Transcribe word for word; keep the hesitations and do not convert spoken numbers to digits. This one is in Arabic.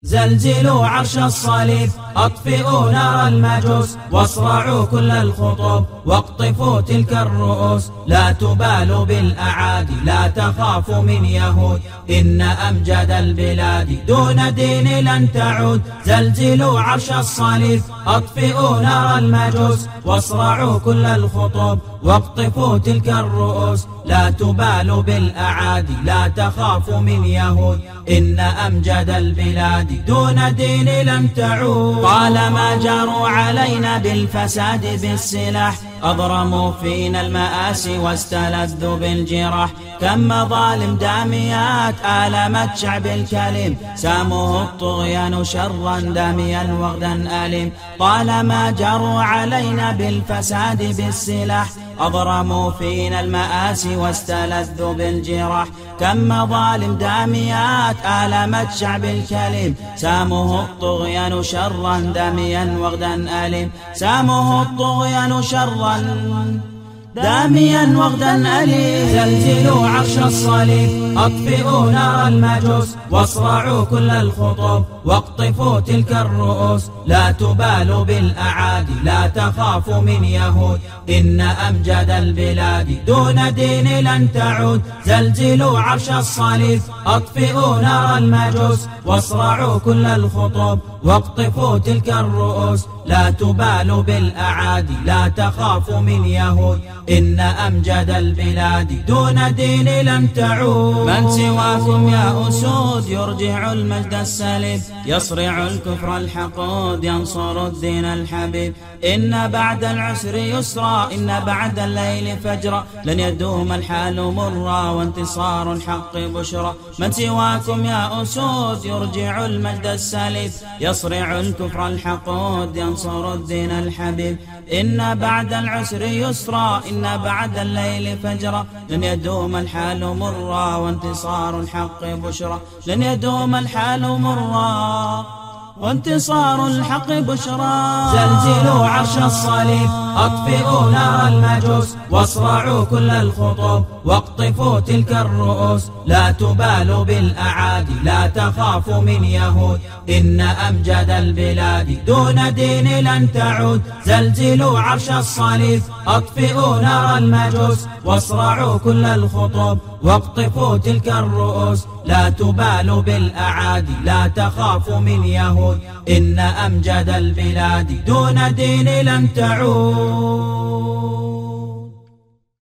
زلزلوا عرش الصليب، أطفئوا نار المجوس، واصرعوا كل الخطوب، واقطفوا تلك الرؤوس. لا تبالوا بالأعادي، لا تخافوا من يهود، إن أمجد البلاد دون دين لن تعود. زلزلوا عرش الصليب، أطفئوا نار المجوس، واصرعوا كل الخطوب، واقطفوا تلك الرؤوس. لا تبالوا بالأعادي، لا تخافوا من يهود، إن أمجد البلاد دون دين لن تعود. طالما جاروا علينا بالفساد بالسلاح، أضرموا فينا المآسي واستلذوا بالجراح. كم مظالم داميات آلمت شعب الكريم، ساموه الطغيان شرا داميا وغدا أليم. طالما جاروا علينا بالفساد بالسلاح، أضرموا فينا المآسي واستلذوا بالجراح. كم مظالم داميات آلمت شعب الكريم، ساموه الطغيان شرا داميا وغدا أليم. ساموه الطغيان شرا داميا وغدا أليم. زلزلوا عرش الصليب، أطفئوا نار المجوس، واصرعوا كل الخطوب، واقطفوا تلك الرؤوس. لا تبالوا بالأعادي، لا تخافوا من يهود، إن أمجد البلاد دون دين لن تعود. زلزلوا عرش الصليب، أطفئوا نار المجوس، واصرعوا كل الخطوب، واقطفوا تلك الرؤوس. لا تبالوا بالأعادي، لا تخافوا من يهود، إن أمجد البلاد دون دين لن تعود. من سواكم يا أسود يرجع المجد السليب، يصرع الكفر الحقود، ينصر الدين الحبيب. إن بعد العسر يسرا، إن بعد الليل فجرا، لن يدوم الحال مرا، وانتصار الحق بشرى. من سواكم يا أسود يرجع المجد السليب، يصرع الكفر الحقود، ينصر الدين الحبيب. إن بعد العسر يسرا، إن بعد الليل فجرا، لن يدوم الحال مرا، وانتصار الحق بشرى. لن يدوم الحال مرا، وانتصار الحق بشرى. زلزلوا عرش الصليب، أطفئوا نار المجوس، واصرعوا كل الخطوب، واقطفوا تلك الرؤوس. لا تبالوا بالأعادي، لا تخافوا من يهود، إن أمجد البلاد دون دين لن تعود. زلزلوا عرش الصليب، أطفئوا نار المجوس، واصرعوا كل الخطوب، واقطفوا تلك الرؤوس. لا تبالوا بالأعادي، لا تخافوا من يهود، إن أمجد البلاد دون دين لن تعود.